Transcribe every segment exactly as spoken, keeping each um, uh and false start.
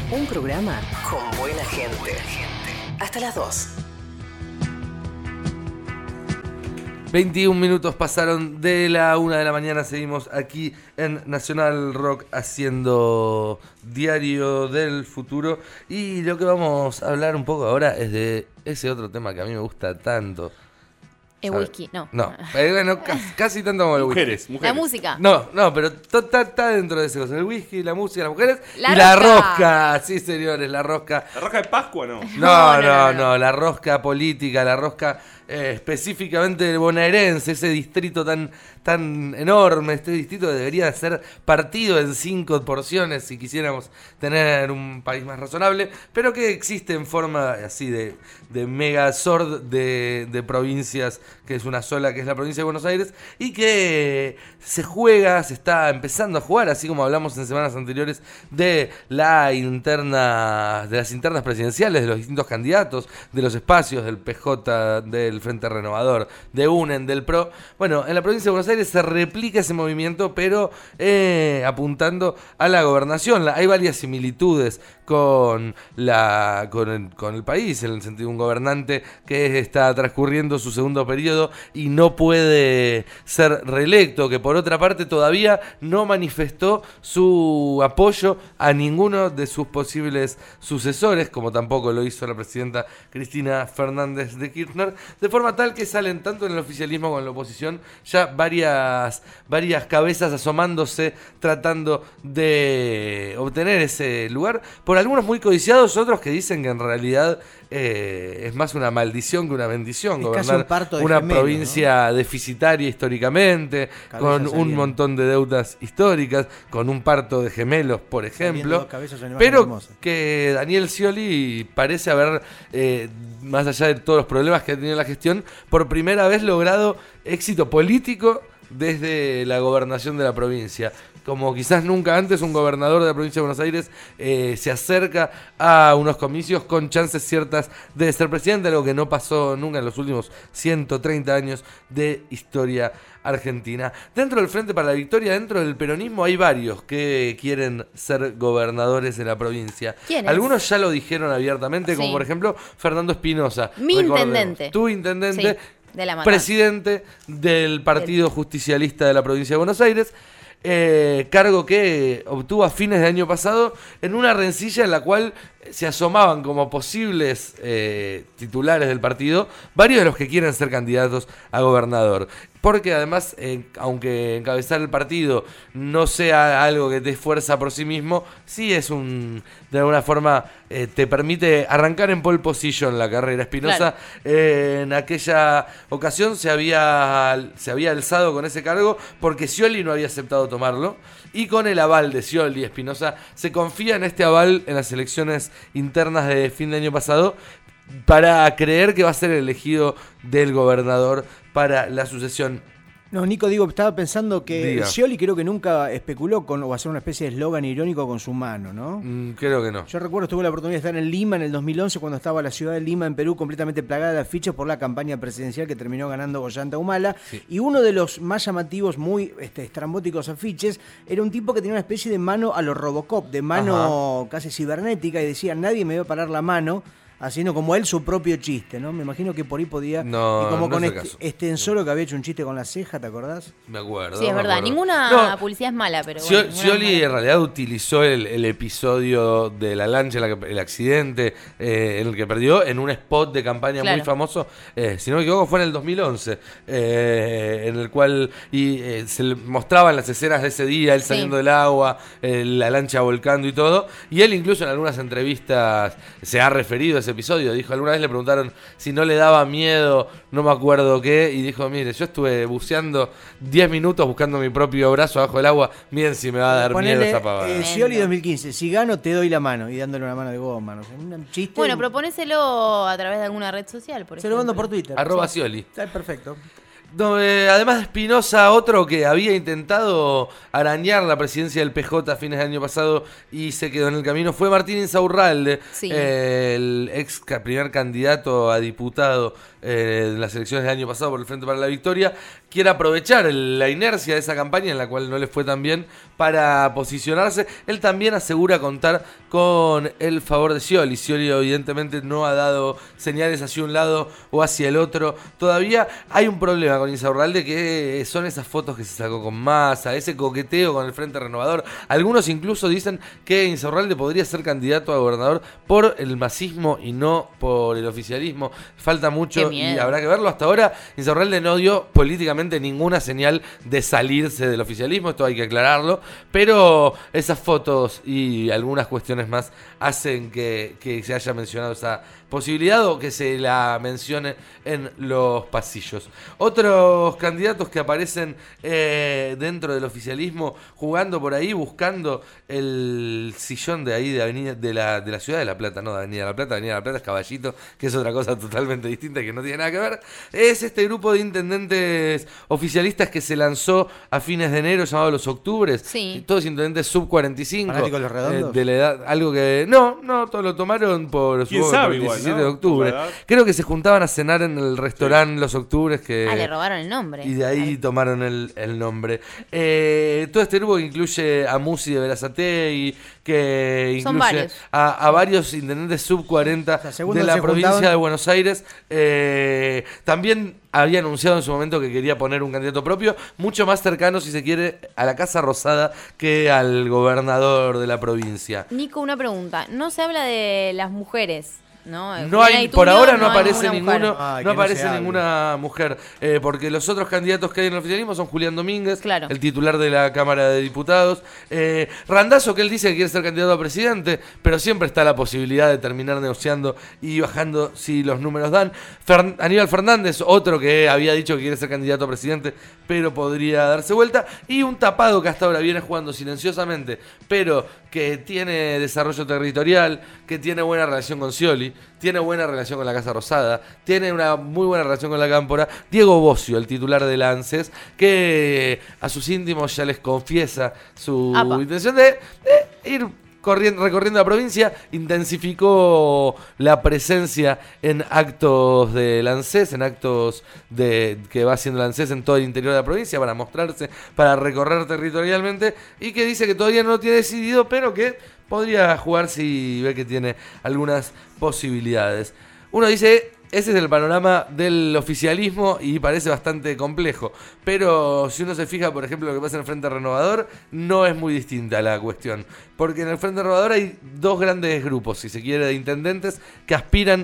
Un programa con buena gente. Hasta las dos. veintiún minutos pasaron de la una de la mañana. Seguimos aquí en Nacional Rock haciendo Diario del Futuro. Y lo que vamos a hablar un poco ahora es de ese otro tema que a mí me gusta tanto. El whisky, no. No, eh, bueno, casi, casi tanto como el whisky. Mujeres, mujeres. La música. No, no, pero está dentro de ese cosa. El whisky, la música, las mujeres La y la rosca. rosca. Sí, señores, la rosca. ¿La rosca de Pascua no? No, no, No, no, no, no, no. la rosca política, la rosca eh, específicamente del bonaerense, ese distrito tan, tan enorme, este distrito que debería ser partido en cinco porciones si quisiéramos tener un país más razonable, pero que existe en forma así de, de megazord de, de provincias, que es una sola, que es la provincia de Buenos Aires, y que se juega, se está empezando a jugar, así como hablamos en semanas anteriores de la interna, de las internas presidenciales, de los distintos candidatos, de los espacios del P J, del Frente Renovador, de UNEN, del PRO. Bueno, en la provincia de Buenos Aires se replica ese movimiento, pero eh, apuntando a la gobernación. La, hay varias similitudes con, la, con, el, con el país, en el sentido de un gobernante que está transcurriendo su segundo periodo y no puede ser reelecto, que por otra parte todavía no manifestó su apoyo a ninguno de sus posibles sucesores, como tampoco lo hizo la presidenta Cristina Fernández de Kirchner, de forma tal que salen tanto en el oficialismo como en la oposición ya varias, varias cabezas asomándose, tratando de obtener ese lugar, por algunos muy codiciados, otros que dicen que en realidad eh, es más una maldición que una bendición Es gobernar casi un parto de una gemelos, provincia ¿no? deficitaria históricamente, Cabezas con un saliendo. montón de deudas históricas, con un parto de gemelos, por Saliendo ejemplo, dos cabezas, una imagen pero hermosa. que Daniel Scioli parece haber, eh, más allá de todos los problemas que ha tenido la gestión, por primera vez logrado éxito político desde la gobernación de la provincia. Como quizás nunca antes un gobernador de la provincia de Buenos Aires eh, se acerca a unos comicios con chances ciertas de ser presidente, algo que no pasó nunca en los últimos ciento treinta años de historia argentina. Dentro del Frente para la Victoria, dentro del peronismo, hay varios que quieren ser gobernadores de la provincia. ¿Quiénes? Algunos ya lo dijeron abiertamente, como Sí. por ejemplo Fernando Espinosa. Mi Recordemos. intendente. Tu intendente. Sí, de la Matanza. Presidente del Partido Justicialista de la provincia de Buenos Aires, eh, cargo que obtuvo a fines del año pasado en una rencilla en la cual se asomaban como posibles eh, titulares del partido varios de los que quieren ser candidatos a gobernador. Porque además, eh, aunque encabezar el partido no sea algo que te fuerza por sí mismo, sí es un, de alguna forma, eh, te permite arrancar en pole position la carrera. Espinosa, Claro. eh, en aquella ocasión se había, se había alzado con ese cargo porque Scioli no había aceptado tomarlo. Y con el aval de Scioli, Espinosa se confía en este aval en las elecciones internas de fin de año pasado para creer que va a ser elegido del gobernador para la sucesión. No, Nico, digo, estaba pensando que Diga. Scioli creo que nunca especuló con o hacer una especie de eslogan irónico con su mano, ¿no? Mm, creo que no. Yo recuerdo, tuve la oportunidad de estar en Lima en el dos mil once cuando estaba la ciudad de Lima en Perú completamente plagada de afiches por la campaña presidencial que terminó ganando Ollanta Humala. Sí. Y uno de los más llamativos, muy este, estrambóticos afiches era un tipo que tenía una especie de mano a los Robocop, de mano casi cibernética, y decía, nadie me va a parar la mano, haciendo como él su propio chiste, ¿no? Me imagino que por ahí podía... No, y como no con es el este, caso. Extensoro que había hecho un chiste con la ceja, ¿te acordás? Me acuerdo. Sí, es me verdad. acuerdo. Ninguna No, publicidad es mala, pero Scio- bueno. ninguna Scioli es en mala. realidad utilizó el, el episodio de la lancha, la que- el accidente eh, en el que perdió, en un spot de campaña Claro. muy famoso, eh, si no me equivoco fue en el dos mil once, eh, en el cual y, eh, se le mostraban las escenas de ese día, él Sí. saliendo del agua, eh, la lancha volcando y todo, y él incluso en algunas entrevistas se ha referido a ese episodio, dijo, alguna vez le preguntaron si no le daba miedo, no me acuerdo qué, y dijo, mire, yo estuve buceando diez minutos buscando mi propio brazo abajo del agua, miren si me va a dar Ponele, miedo esta pavada. eh, Scioli dos mil quince, si gano te doy la mano, y dándole una mano de goma, no sé, un chiste. Bueno, proponéselo a través de alguna red social, por Se ejemplo. lo mando por Twitter. Arroba Sí. Scioli. Está perfecto. No, eh, además de Espinosa, otro que había intentado arañar la presidencia del P J a fines del año pasado y se quedó en el camino fue Martín Insaurralde, Sí. eh, el ex ca- primer candidato a diputado eh, en las elecciones del año pasado por el Frente para la Victoria. Quiere aprovechar el- la inercia de esa campaña en la cual no le fue tan bien para posicionarse. Él también asegura contar con el favor de Scioli. Scioli evidentemente no ha dado señales hacia un lado o hacia el otro. Todavía hay un problema con Insaurralde, que son esas fotos que se sacó con Massa, ese coqueteo con el Frente Renovador. Algunos incluso dicen que Insaurralde podría ser candidato a gobernador por el masismo y no por el oficialismo. Falta mucho Qué miedo. y habrá que verlo. Hasta ahora Insaurralde no dio políticamente ninguna señal de salirse del oficialismo, esto hay que aclararlo, pero esas fotos y algunas cuestiones más hacen que, que se haya mencionado esa posibilidad o que se la mencione en los pasillos. Otros candidatos que aparecen eh, dentro del oficialismo jugando por ahí, buscando el sillón de ahí de Avenida de la, de la Ciudad de La Plata, no de Avenida de La Plata, Avenida de La Plata es Caballito, que es otra cosa totalmente distinta que no tiene nada que ver. Es este grupo de intendentes oficialistas que se lanzó a fines de enero, llamado Los Octubres. Sí. Todos intendentes sub cuarenta y cinco. ¿Fanáticos de los redondos? eh, de la edad, algo que no, no, todos lo tomaron por ¿Quién supongo, sabe por el igual, diecisiete ¿no? de octubre. Por la edad. Creo que se juntaban a cenar en el restaurante Los Octubres que Ah, le robaron el nombre. y de ahí tomaron el, el nombre. Eh, todo este grupo que incluye a Musi de Berazategui, que Son incluye varios. a, a varios intendentes sub cuarenta O sea, segundo de la se provincia juntaban- de Buenos Aires. Eh, también había anunciado en su momento que quería poner un candidato propio, mucho más cercano, si se quiere, a la Casa Rosada que al gobernador de la provincia. Nico, una pregunta. No se habla de las mujeres, ¿no? No hay, Juliana por Itulio, ahora no, hay aparece ninguna ninguno, mujer. Ay, no que no aparece se hable. ninguna mujer, eh, porque los otros candidatos que hay en el oficialismo son Julián Domínguez, Claro. el titular de la Cámara de Diputados, eh, Randazzo, que él dice que quiere ser candidato a presidente, pero siempre está la posibilidad de terminar negociando y bajando si los números dan. Fer- Aníbal Fernández, otro que había dicho que quiere ser candidato a presidente, pero podría darse vuelta, y un tapado que hasta ahora viene jugando silenciosamente, pero que tiene desarrollo territorial, que tiene buena relación con Scioli, tiene buena relación con la Casa Rosada, tiene una muy buena relación con la Cámpora. Diego Bocio, el titular de la ANSES, que a sus íntimos ya les confiesa su Apa. intención de, de ir corriendo, recorriendo la provincia. Intensificó la presencia en actos de la ANSES, en actos de que va haciendo la ANSES en todo el interior de la provincia para mostrarse, para recorrer territorialmente, y que dice que todavía no lo tiene decidido, pero que podría jugar si ve que tiene algunas posibilidades. Uno dice, ese es el panorama del oficialismo y parece bastante complejo, pero si uno se fija, por ejemplo, lo que pasa en el Frente Renovador, no es muy distinta la cuestión, porque en el Frente Renovador hay dos grandes grupos, si se quiere, de intendentes que aspiran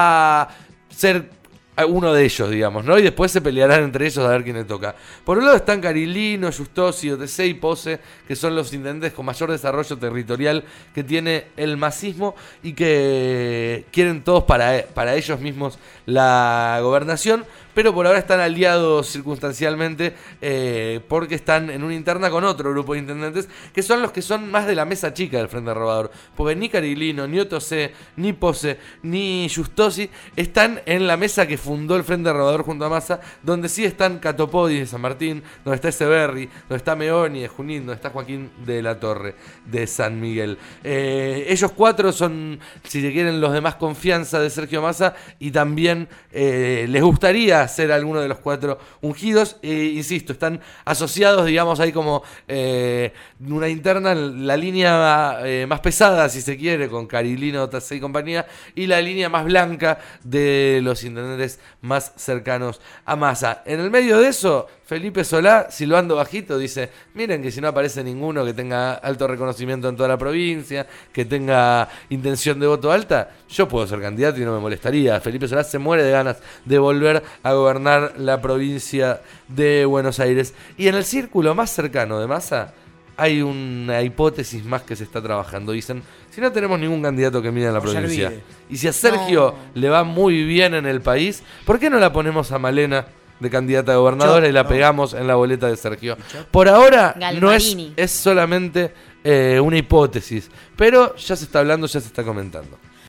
a ser uno de ellos, digamos, ¿no? Y después se pelearán entre ellos a ver quién le toca. Por un lado están Carilino, Justosi, O T C y Pose, que son los intendentes con mayor desarrollo territorial que tiene el masismo y que quieren todos para, para ellos mismos la gobernación, pero por ahora están aliados circunstancialmente eh, porque están en una interna con otro grupo de intendentes que son los que son más de la mesa chica del Frente Renovador, porque ni Carilino, ni O T C, ni Pose, ni Justosi están en la mesa que fundó el Frente Renovador junto a Massa, donde sí están Catopodis de San Martín, donde está Echeverri, donde está Meoni de Junín, donde está Joaquín de la Torre de San Miguel. Eh, ellos cuatro son, si se quieren, los de más confianza de Sergio Massa y también eh, les gustaría ser alguno de los cuatro ungidos. Eh, insisto, están asociados, digamos, ahí como eh, una interna, la línea eh, más pesada, si se quiere, con Carilino, O T C y compañía, y la línea más blanca de los intendentes más cercanos a Massa. En el medio de eso, Felipe Solá, silbando bajito, dice, miren que si no aparece ninguno que tenga alto reconocimiento en toda la provincia, que tenga intención de voto alta, yo puedo ser candidato y no me molestaría. Felipe Solá se muere de ganas de volver a gobernar la provincia de Buenos Aires. Y en el círculo más cercano de Massa hay una hipótesis más que se está trabajando. Dicen, si no tenemos ningún candidato que mire en la Por provincia, Servide. y si a Sergio No. le va muy bien en el país, ¿por qué no la ponemos a Malena de candidata a gobernadora Chop, y la no. pegamos en la boleta de Sergio? Por ahora no es, Galmarini. es solamente eh, una hipótesis, pero ya se está hablando, ya se está comentando.